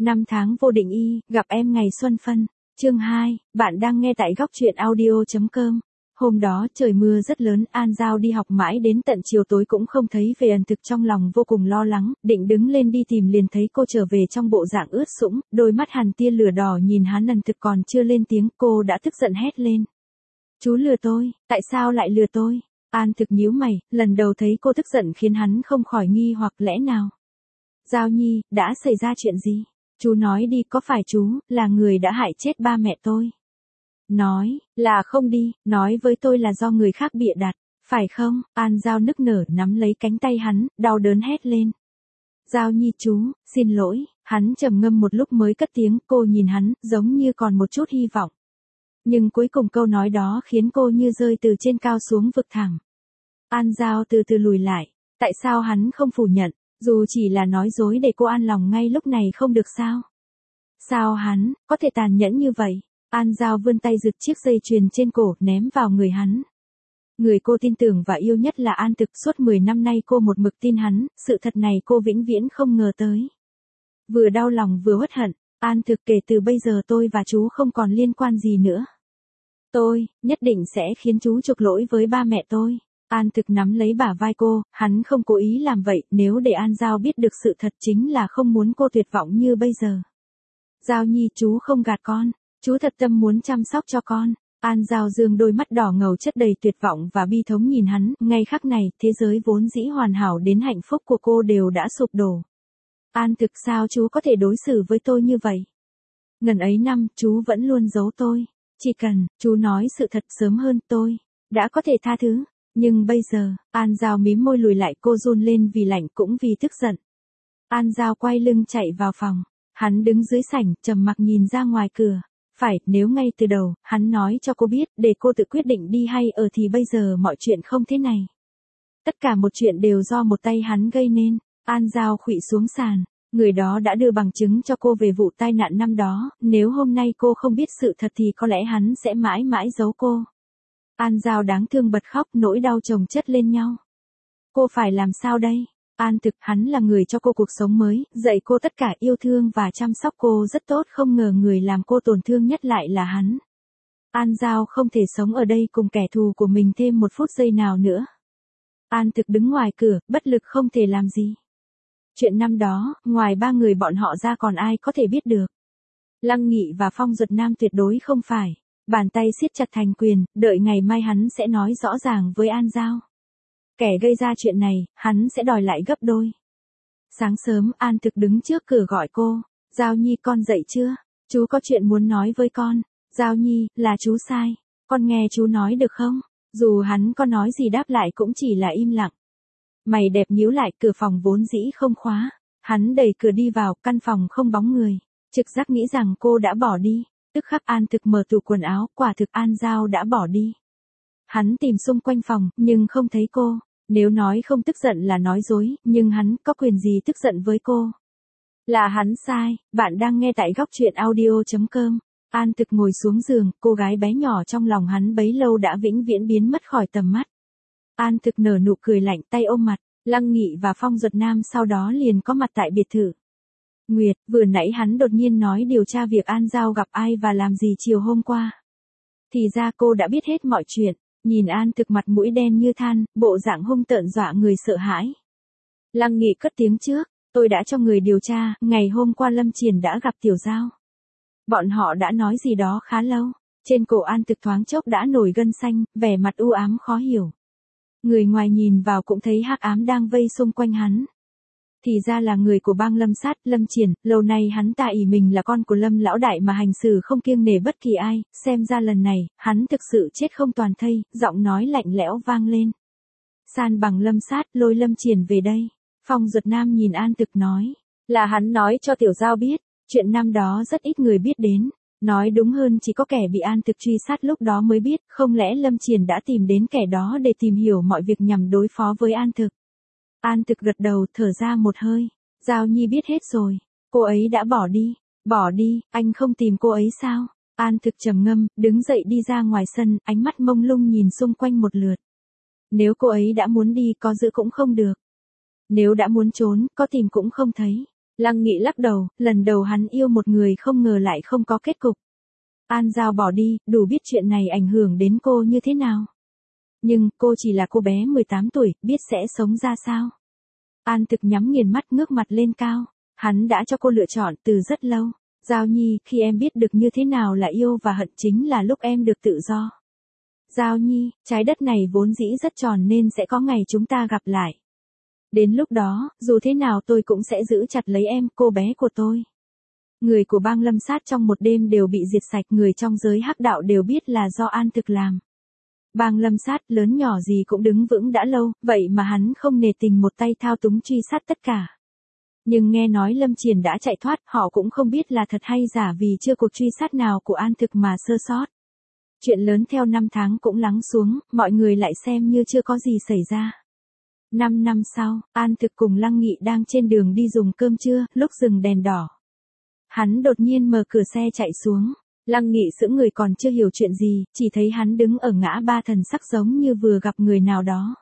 Năm tháng vô định y, gặp em ngày xuân phân. Chương 2, bạn đang nghe tại góc truyện audio.com. Hôm đó trời mưa rất lớn, An Giao đi học mãi đến tận chiều tối cũng không thấy về. Ẩn thực trong lòng vô cùng lo lắng, định đứng lên đi tìm liền thấy cô trở về trong bộ dạng ướt sũng, đôi mắt hằn tia lửa đỏ nhìn hắn. Ẩn thực còn chưa lên tiếng, cô đã tức giận hét lên. Chú lừa tôi, tại sao lại lừa tôi? An thực nhíu mày, lần đầu thấy cô tức giận khiến hắn không khỏi nghi hoặc lẽ nào. Giao Nhi, đã xảy ra chuyện gì? Chú nói đi, có phải chú là người đã hại chết ba mẹ tôi? Nói là không đi, nói với tôi là do người khác bịa đặt, phải không? An Giao nức nở nắm lấy cánh tay hắn, đau đớn hét lên. Giao Nhi chú, xin lỗi, hắn trầm ngâm một lúc mới cất tiếng. Cô nhìn hắn, giống như còn một chút hy vọng. Nhưng cuối cùng câu nói đó khiến cô như rơi từ trên cao xuống vực thẳm. An Giao từ từ lùi lại, tại sao hắn không phủ nhận? Dù chỉ là nói dối để cô an lòng ngay lúc này không được sao? Sao hắn có thể tàn nhẫn như vậy? An Giao vươn tay giật chiếc dây chuyền trên cổ ném vào người hắn. Người cô tin tưởng và yêu nhất là An Thực, suốt 10 năm nay cô một mực tin hắn, sự thật này cô vĩnh viễn không ngờ tới. Vừa đau lòng vừa uất hận, An Thực, kể từ bây giờ tôi và chú không còn liên quan gì nữa. Tôi nhất định sẽ khiến chú chuộc lỗi với ba mẹ tôi. An Thực nắm lấy bả vai cô, hắn không cố ý làm vậy, nếu để An Giao biết được sự thật chính là không muốn cô tuyệt vọng như bây giờ. Giao Nhi, chú không gạt con, chú thật tâm muốn chăm sóc cho con. An Giao dương đôi mắt đỏ ngầu chất đầy tuyệt vọng và bi thống nhìn hắn, ngay khắc này, thế giới vốn dĩ hoàn hảo đến hạnh phúc của cô đều đã sụp đổ. An Thực, sao chú có thể đối xử với tôi như vậy? Ngần ấy năm, chú vẫn luôn giấu tôi, chỉ cần chú nói sự thật sớm hơn tôi đã có thể tha thứ. Nhưng bây giờ, An Giao mím môi lùi lại, cô run lên vì lạnh cũng vì tức giận. An Giao quay lưng chạy vào phòng, hắn đứng dưới sảnh, trầm mặc nhìn ra ngoài cửa. Phải, nếu ngay từ đầu, hắn nói cho cô biết, để cô tự quyết định đi hay ở thì bây giờ mọi chuyện không thế này. Tất cả một chuyện đều do một tay hắn gây nên. An Giao khuỵu xuống sàn, người đó đã đưa bằng chứng cho cô về vụ tai nạn năm đó, nếu hôm nay cô không biết sự thật thì có lẽ hắn sẽ mãi mãi giấu cô. An Giao đáng thương bật khóc, nỗi đau chồng chất lên nhau. Cô phải làm sao đây? An Thực, hắn là người cho cô cuộc sống mới, dạy cô tất cả, yêu thương và chăm sóc cô rất tốt, không ngờ người làm cô tổn thương nhất lại là hắn. An Giao không thể sống ở đây cùng kẻ thù của mình thêm một phút giây nào nữa. An Thực đứng ngoài cửa, bất lực không thể làm gì. Chuyện năm đó, ngoài ba người bọn họ ra còn ai có thể biết được. Lăng Nghị và Phong Duật Nam tuyệt đối không phải. Bàn tay siết chặt thành quyền, đợi ngày mai hắn sẽ nói rõ ràng với An Giao. Kẻ gây ra chuyện này, hắn sẽ đòi lại gấp đôi. Sáng sớm, An Thực đứng trước cửa gọi cô. Giao Nhi, con dậy chưa? Chú có chuyện muốn nói với con. Giao Nhi, là chú sai. Con nghe chú nói được không? Dù hắn có nói gì đáp lại cũng chỉ là im lặng. Mày đẹp nhíu lại, cửa phòng vốn dĩ không khóa. Hắn đẩy cửa đi vào, căn phòng không bóng người. Trực giác nghĩ rằng cô đã bỏ đi. Tức khắc An Thực mở tủ quần áo, quả thực An Giao đã bỏ đi. Hắn tìm xung quanh phòng, nhưng không thấy cô. Nếu nói không tức giận là nói dối, nhưng hắn có quyền gì tức giận với cô? Là hắn sai, bạn đang nghe tại góc truyện audio.com. An Thực ngồi xuống giường, cô gái bé nhỏ trong lòng hắn bấy lâu đã vĩnh viễn biến mất khỏi tầm mắt. An Thực nở nụ cười lạnh, tay ôm mặt. Lăng Nghị và Phong Duật Nam sau đó liền có mặt tại biệt thự. Nguyệt, vừa nãy hắn đột nhiên nói điều tra việc An Giao gặp ai và làm gì chiều hôm qua. Thì ra cô đã biết hết mọi chuyện. Nhìn An Thực mặt mũi đen như than, bộ dạng hung tợn dọa người sợ hãi. Lăng Nghị cất tiếng trước, tôi đã cho người điều tra, ngày hôm qua Lâm Triển đã gặp Tiểu Giao. Bọn họ đã nói gì đó khá lâu. Trên cổ An Thực thoáng chốc đã nổi gân xanh, vẻ mặt u ám khó hiểu. Người ngoài nhìn vào cũng thấy hắc ám đang vây xung quanh hắn. Thì ra là người của bang Lâm Sát, Lâm Triển, lâu nay hắn ta ỷ mình là con của Lâm lão đại mà hành xử không kiêng nể bất kỳ ai, xem ra lần này, hắn thực sự chết không toàn thây, giọng nói lạnh lẽo vang lên. San bằng Lâm Sát, lôi Lâm Triển về đây. Phong Duật Nam nhìn An Thực nói, là hắn nói cho Tiểu Giao biết, chuyện năm đó rất ít người biết đến. Nói đúng hơn chỉ có kẻ bị An Thực truy sát lúc đó mới biết, không lẽ Lâm Triển đã tìm đến kẻ đó để tìm hiểu mọi việc nhằm đối phó với An Thực. An Thực gật đầu, thở ra một hơi. Giao Nhi biết hết rồi. Cô ấy đã bỏ đi. Bỏ đi, anh không tìm cô ấy sao? An Thực trầm ngâm, đứng dậy đi ra ngoài sân, ánh mắt mông lung nhìn xung quanh một lượt. Nếu cô ấy đã muốn đi, có giữ cũng không được. Nếu đã muốn trốn, có tìm cũng không thấy. Lăng Nghị lắc đầu, lần đầu hắn yêu một người không ngờ lại không có kết cục. An Giao bỏ đi, đủ biết chuyện này ảnh hưởng đến cô như thế nào. Nhưng, cô chỉ là cô bé 18 tuổi, biết sẽ sống ra sao. An Thực nhắm nghiền mắt ngước mặt lên cao. Hắn đã cho cô lựa chọn từ rất lâu. Giao Nhi, khi em biết được như thế nào là yêu và hận chính là lúc em được tự do. Giao Nhi, trái đất này vốn dĩ rất tròn nên sẽ có ngày chúng ta gặp lại. Đến lúc đó, dù thế nào tôi cũng sẽ giữ chặt lấy em, cô bé của tôi. Người của bang Lâm Sát trong một đêm đều bị diệt sạch, người trong giới hắc đạo đều biết là do An Thực làm. Bang Lâm Sát lớn nhỏ gì cũng đứng vững đã lâu, vậy mà hắn không nề tình một tay thao túng truy sát tất cả. Nhưng nghe nói Lâm Triền đã chạy thoát, họ cũng không biết là thật hay giả vì chưa cuộc truy sát nào của An Thực mà sơ sót. Chuyện lớn theo năm tháng cũng lắng xuống, mọi người lại xem như chưa có gì xảy ra. 5 năm sau, An Thực cùng Lăng Nghị đang trên đường đi dùng cơm trưa, lúc dừng đèn đỏ. Hắn đột nhiên mở cửa xe chạy xuống. Lăng Nghị sững người còn chưa hiểu chuyện gì, chỉ thấy hắn đứng ở ngã ba thần sắc giống như vừa gặp người nào đó.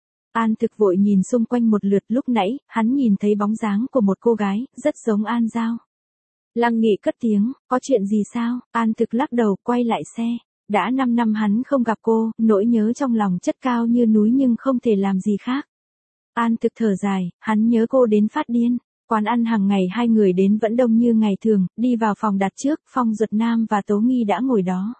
An Thực vội nhìn xung quanh một lượt, lúc nãy, hắn nhìn thấy bóng dáng của một cô gái, rất giống An Giao. Lăng Nghị cất tiếng, có chuyện gì sao? An Thực lắc đầu, quay lại xe. Đã 5 năm hắn không gặp cô, nỗi nhớ trong lòng chất cao như núi nhưng không thể làm gì khác. An Thực thở dài, hắn nhớ cô đến phát điên. Quán ăn hàng ngày hai người đến vẫn đông như ngày thường, đi vào phòng đặt trước, Phong Duật Nam và Tố Nghi đã ngồi đó.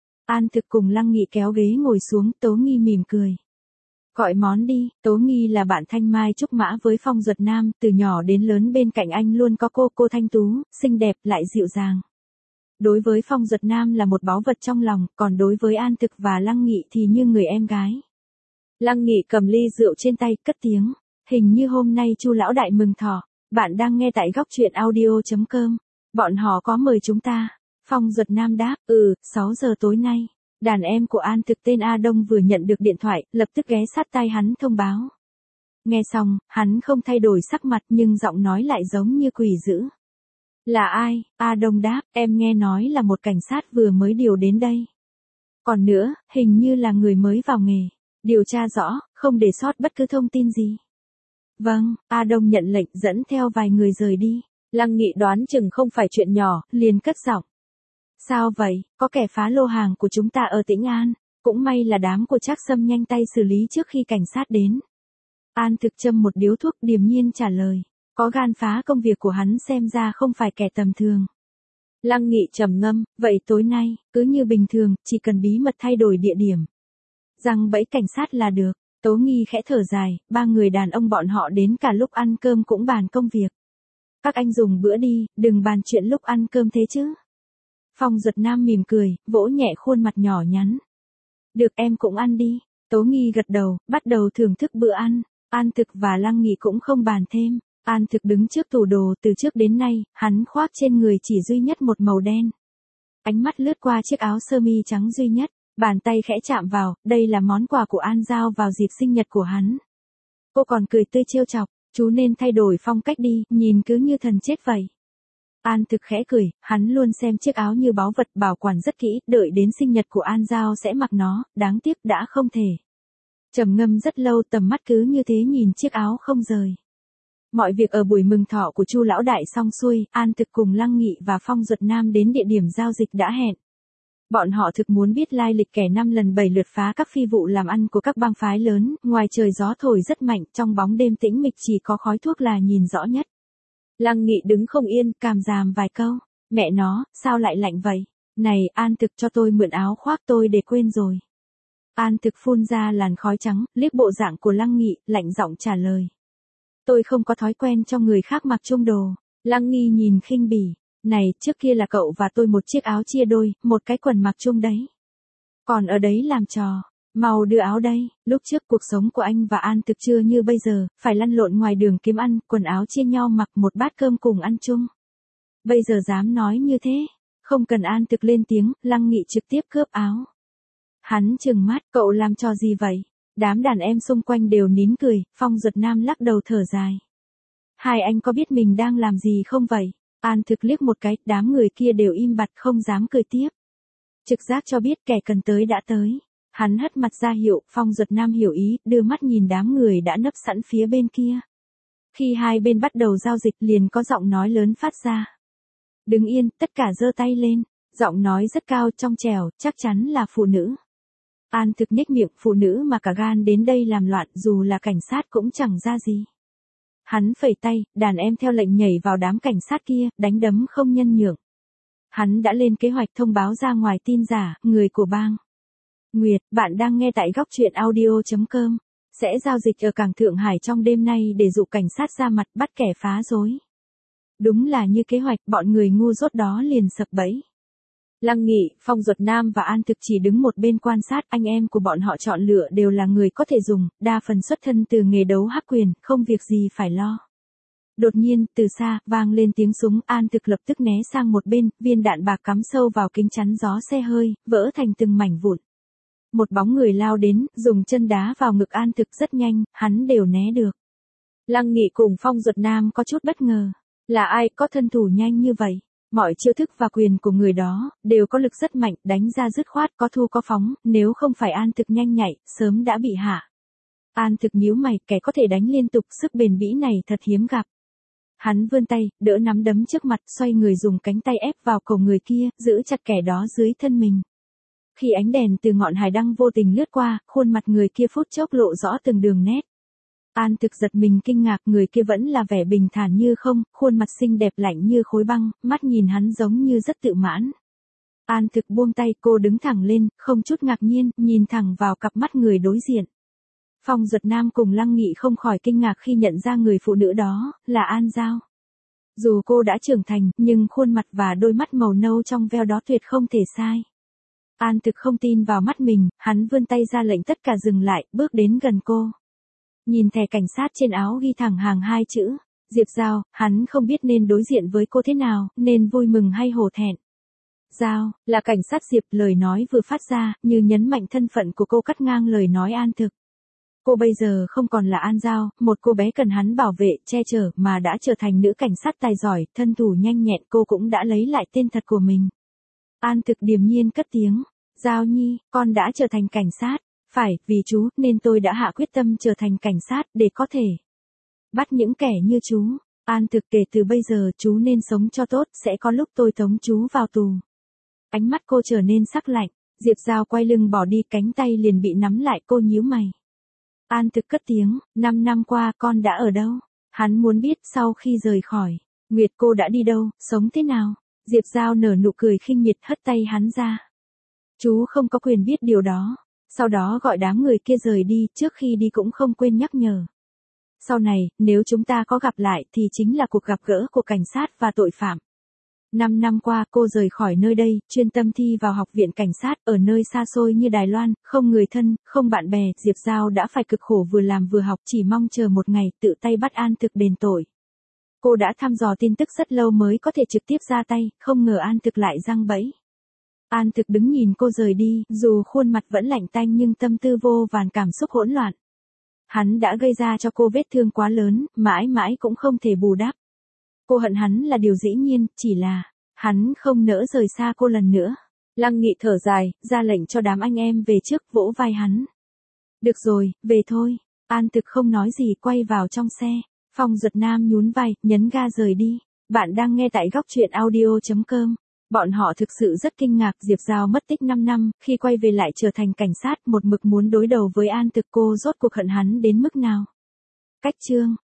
An Thực cùng Lăng Nghị kéo ghế ngồi xuống, Tố Nghi mỉm cười. Gọi món đi, Tố Nghi là bạn thanh mai trúc mã với Phong Duật Nam, từ nhỏ đến lớn bên cạnh anh luôn có cô thanh tú, xinh đẹp, lại dịu dàng. Đối với Phong Duật Nam là một báu vật trong lòng, còn đối với An Thực và Lăng Nghị thì như người em gái. Lăng Nghị cầm ly rượu trên tay, cất tiếng. Hình như hôm nay Chu lão đại mừng thọ. Bạn đang nghe tại góc truyện audio.com. Bọn họ có mời chúng ta. Phong Duật Nam đáp, 6 giờ tối nay. Đàn em của An Thực tên A Đông vừa nhận được điện thoại, lập tức ghé sát tai hắn thông báo. Nghe xong, hắn không thay đổi sắc mặt nhưng giọng nói lại giống như quỷ dữ. Là ai? A Đông đáp, em nghe nói là một cảnh sát vừa mới điều đến đây. Còn nữa, hình như là người mới vào nghề. Điều tra rõ, không để sót bất cứ thông tin gì. Vâng, A Đông nhận lệnh dẫn theo vài người rời đi. Lăng Nghị đoán chừng không phải chuyện nhỏ, liền cất giọng. Sao vậy, có kẻ phá lô hàng của chúng ta ở Tĩnh An. Cũng may là đám của Trác Sâm nhanh tay xử lý trước khi cảnh sát đến. An Thực châm một điếu thuốc điềm nhiên trả lời. Có gan phá công việc của hắn xem ra không phải kẻ tầm thường. Lăng Nghị trầm ngâm, vậy tối nay, cứ như bình thường, chỉ cần bí mật thay đổi địa điểm. Giăng bẫy cảnh sát là được. Tố Nghi khẽ thở dài, ba người đàn ông bọn họ đến cả lúc ăn cơm cũng bàn công việc. Các anh dùng bữa đi, đừng bàn chuyện lúc ăn cơm thế chứ. Phong Duật Nam mỉm cười, vỗ nhẹ khuôn mặt nhỏ nhắn. Được, em cũng ăn đi. Tố Nghi gật đầu, bắt đầu thưởng thức bữa ăn. An Thực và Lăng Nghị cũng không bàn thêm. An Thực đứng trước tủ đồ, từ trước đến nay, hắn khoác trên người chỉ duy nhất một màu đen. Ánh mắt lướt qua chiếc áo sơ mi trắng duy nhất. Bàn tay khẽ chạm vào, đây là món quà của An Giao vào dịp sinh nhật của hắn. Cô còn cười tươi trêu chọc, chú nên thay đổi phong cách đi, nhìn cứ như thần chết vậy. An Thực khẽ cười, hắn luôn xem chiếc áo như báu vật, bảo quản rất kỹ, đợi đến sinh nhật của An Giao sẽ mặc nó, đáng tiếc đã không thể. Trầm ngâm rất lâu, tầm mắt cứ như thế nhìn chiếc áo không rời. Mọi việc ở buổi mừng thọ của Chu lão đại xong xuôi, An Thực cùng Lăng Nghị và Phong Duật Nam đến địa điểm giao dịch đã hẹn. Bọn họ thực muốn biết lai lịch kẻ 5 lần 7 lượt phá các phi vụ làm ăn của các bang phái lớn, ngoài trời gió thổi rất mạnh, trong bóng đêm tĩnh mịch chỉ có khói thuốc là nhìn rõ nhất. Lăng Nghị đứng không yên, cảm giảm vài câu. Mẹ nó, sao lại lạnh vậy? Này, An Thực cho tôi mượn áo khoác tôi để quên rồi. An Thực phun ra làn khói trắng, liếc bộ dạng của Lăng Nghị, lạnh giọng trả lời. Tôi không có thói quen cho người khác mặc chung đồ. Lăng Nghi nhìn khinh bỉ. Này, trước kia là cậu và tôi một chiếc áo chia đôi, một cái quần mặc chung đấy. Còn ở đấy làm trò. Mau đưa áo đây, lúc trước cuộc sống của anh và An Thực chưa như bây giờ, phải lăn lộn ngoài đường kiếm ăn, quần áo chia nhau mặc một bát cơm cùng ăn chung. Bây giờ dám nói như thế, không cần An Thực lên tiếng, Lăng Nghị trực tiếp cướp áo. Hắn trừng mắt, cậu làm trò gì vậy? Đám đàn em xung quanh đều nín cười, Phong Duật Nam lắc đầu thở dài. Hai anh có biết mình đang làm gì không vậy? An Thực liếc một cái, đám người kia đều im bặt không dám cười tiếp. Trực giác cho biết kẻ cần tới đã tới. Hắn hất mặt ra hiệu, Phong Duật Nam hiểu ý, đưa mắt nhìn đám người đã nấp sẵn phía bên kia. Khi hai bên bắt đầu giao dịch liền có giọng nói lớn phát ra. Đứng yên, tất cả giơ tay lên. Giọng nói rất cao trong trẻo, chắc chắn là phụ nữ. An Thực nhếch miệng, phụ nữ mà cả gan đến đây làm loạn, dù là cảnh sát cũng chẳng ra gì. Hắn phẩy tay, đàn em theo lệnh nhảy vào đám cảnh sát kia, đánh đấm không nhân nhượng. Hắn đã lên kế hoạch thông báo ra ngoài tin giả, người của bang Nguyệt, bạn đang nghe tại góc truyện audio.com. Sẽ giao dịch ở cảng Thượng Hải trong đêm nay để dụ cảnh sát ra mặt bắt kẻ phá rối. Đúng là như kế hoạch, bọn người ngu dốt đó liền sập bẫy. Lăng Nghị, Phong Duật Nam và An Thực chỉ đứng một bên quan sát, anh em của bọn họ chọn lựa đều là người có thể dùng, đa phần xuất thân từ nghề đấu hắc quyền, không việc gì phải lo. Đột nhiên, từ xa, vang lên tiếng súng, An Thực lập tức né sang một bên, viên đạn bạc cắm sâu vào kính chắn gió xe hơi, vỡ thành từng mảnh vụn. Một bóng người lao đến, dùng chân đá vào ngực An Thực rất nhanh, hắn đều né được. Lăng Nghị cùng Phong Duật Nam có chút bất ngờ. Là ai có thân thủ nhanh như vậy? Mọi chiêu thức và quyền của người đó, đều có lực rất mạnh, đánh ra dứt khoát, có thu có phóng, nếu không phải An Thực nhanh nhạy, sớm đã bị hạ. An Thực nhíu mày, kẻ có thể đánh liên tục, sức bền bỉ này thật hiếm gặp. Hắn vươn tay, đỡ nắm đấm trước mặt, xoay người dùng cánh tay ép vào cổ người kia, giữ chặt kẻ đó dưới thân mình. Khi ánh đèn từ ngọn hải đăng vô tình lướt qua, khuôn mặt người kia phút chốc lộ rõ từng đường nét. An Thực giật mình kinh ngạc, người kia vẫn là vẻ bình thản như không, khuôn mặt xinh đẹp lạnh như khối băng, mắt nhìn hắn giống như rất tự mãn. An Thực buông tay, cô đứng thẳng lên, không chút ngạc nhiên, nhìn thẳng vào cặp mắt người đối diện. Phong Duật Nam cùng Lăng Nghị không khỏi kinh ngạc khi nhận ra người phụ nữ đó, là An Giao. Dù cô đã trưởng thành, nhưng khuôn mặt và đôi mắt màu nâu trong veo đó tuyệt không thể sai. An Thực không tin vào mắt mình, hắn vươn tay ra lệnh tất cả dừng lại, bước đến gần cô. Nhìn thẻ cảnh sát trên áo ghi thẳng hàng hai chữ, Diệp Giao, hắn không biết nên đối diện với cô thế nào, nên vui mừng hay hổ thẹn. Giao, là cảnh sát Diệp, lời nói vừa phát ra, như nhấn mạnh thân phận của cô cắt ngang lời nói An Thực. Cô bây giờ không còn là An Giao, một cô bé cần hắn bảo vệ, che chở, mà đã trở thành nữ cảnh sát tài giỏi, thân thủ nhanh nhẹn, cô cũng đã lấy lại tên thật của mình. An Thực điềm nhiên cất tiếng, Giao Nhi, con đã trở thành cảnh sát. Phải, vì chú, nên tôi đã hạ quyết tâm trở thành cảnh sát, để có thể bắt những kẻ như chú. An Thực, kể từ bây giờ chú nên sống cho tốt, sẽ có lúc tôi tống chú vào tù. Ánh mắt cô trở nên sắc lạnh, Diệp Giao quay lưng bỏ đi, cánh tay liền bị nắm lại, cô nhíu mày. An Thực cất tiếng, 5 năm qua con đã ở đâu? Hắn muốn biết sau khi rời khỏi Nguyệt cô đã đi đâu, sống thế nào? Diệp Giao nở nụ cười khinh miệt, hất tay hắn ra. Chú không có quyền biết điều đó. Sau đó gọi đám người kia rời đi, trước khi đi cũng không quên nhắc nhở. Sau này, nếu chúng ta có gặp lại thì chính là cuộc gặp gỡ của cảnh sát và tội phạm. 5 năm qua cô rời khỏi nơi đây, chuyên tâm thi vào học viện cảnh sát, ở nơi xa xôi như Đài Loan, không người thân, không bạn bè, Diệp Giao đã phải cực khổ vừa làm vừa học, chỉ mong chờ một ngày tự tay bắt An Thực đền tội. Cô đã thăm dò tin tức rất lâu mới có thể trực tiếp ra tay, không ngờ An Thực lại giăng bẫy. An Thực đứng nhìn cô rời đi, dù khuôn mặt vẫn lạnh tanh nhưng tâm tư vô vàn cảm xúc hỗn loạn. Hắn đã gây ra cho cô vết thương quá lớn, mãi mãi cũng không thể bù đắp. Cô hận hắn là điều dĩ nhiên, chỉ là hắn không nỡ rời xa cô lần nữa. Lăng Nghị thở dài, ra lệnh cho đám anh em về trước, vỗ vai hắn. Được rồi, về thôi. An Thực không nói gì, quay vào trong xe. Phong Duật Nam nhún vai, nhấn ga rời đi. Bạn đang nghe tại góc truyện audio.com. Bọn họ thực sự rất kinh ngạc, Diệp Giao mất tích 5 năm, khi quay về lại trở thành cảnh sát, một mực muốn đối đầu với An Thực, cô rốt cuộc hận hắn đến mức nào. Cách chương